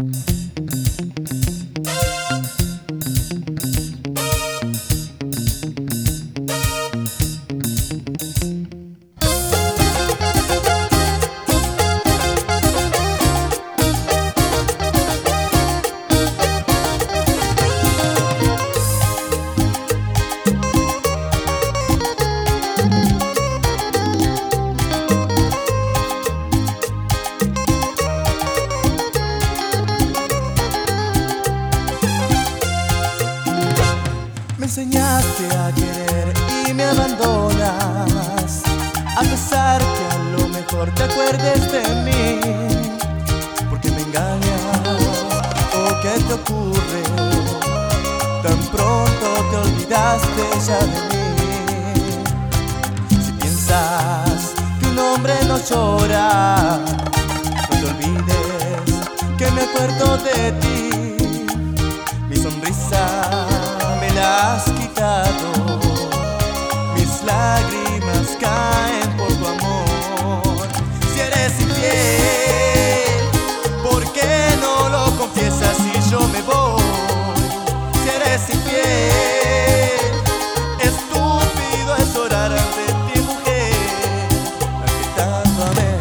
Me enseñaste a querer y me abandonas, a pesar que a lo mejor te acuerdes de mí. ¿Por qué me engañas? ¿O qué te ocurre? Tan pronto te olvidaste ya de mí. Si piensas que un hombre no llora, no te olvides que me acuerdo de ti. Mi sonrisa me la has quitado, mis lágrimas caen por tu amor. Si eres infiel, ¿por qué no lo confiesas si yo me voy? Si eres infiel, estúpido es orar ante ti, mujer, a que tanto amé.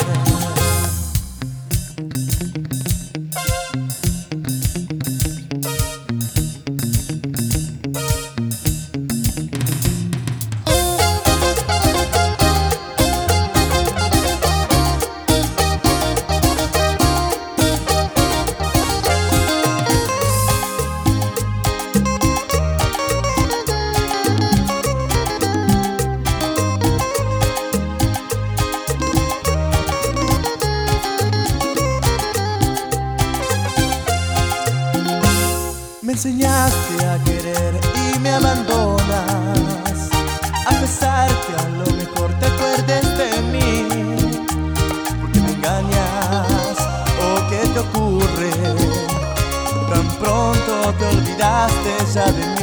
Me enseñaste a querer y me abandonas, a pesar que a lo mejor te acuerdes de mí. ¿Por qué me engañas? ¿O qué te ocurre? Tan pronto te olvidaste ya de mí.